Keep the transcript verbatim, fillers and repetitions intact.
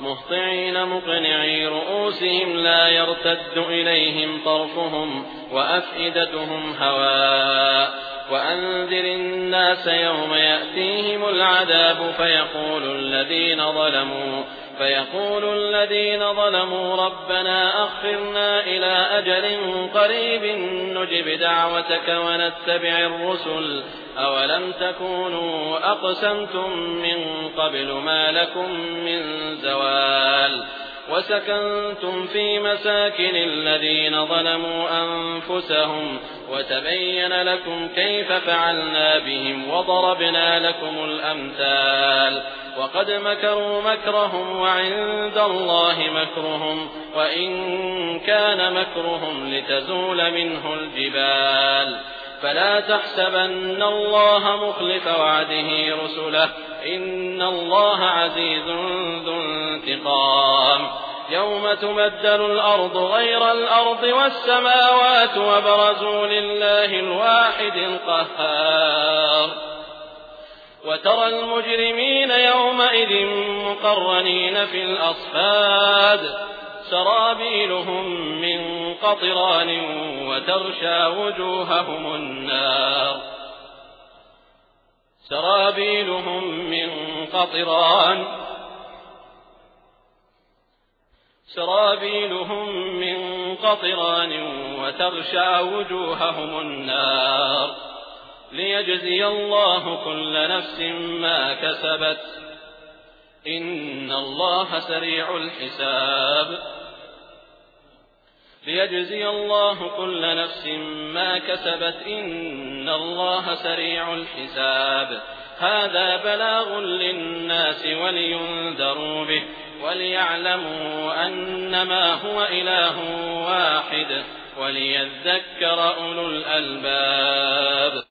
مهطعين مقنعي رؤوسهم لا يرتد إليهم طرفهم وأفئدتهم هواء وأنذر الناس يوم يأتيهم العذاب فيقول الذين ظلموا فيقول الذين ظلموا ربنا أخرنا إلى أجل قريب نجب دعوتك ونتبع الرسل أولم تكونوا أقسمتم من قبل ما لكم من زوال وسكنتم في مساكن الذين ظلموا أنفسهم وتبين لكم كيف فعلنا بهم وضربنا لكم الأمثال وقد مكروا مكرهم وعند الله مكرهم وإن كان مكرهم لتزول منه الجبال فلا تحسبن الله مخلف وعده رسله إن الله عزيز ذو انتقام يوم تبدل الأرض غير الأرض والسماوات وبرزوا لله الواحد القهار وترى المجرمين يومئذ مقرنين في الأصفاد سرابيلهم من قطران وتغشى وجوههم النار سرابيلهم من قطران سرابيلهم من قطران وتغشى وجوههم النار ليجزي الله كل نفس ما كسبت إن الله سريع الحساب ليجزي الله كل نفس ما كسبت إن الله سريع الحساب هذا بلاغ للناس ولينذروا به وليعلموا أنما هو إله واحد وليذكر أولو الألباب.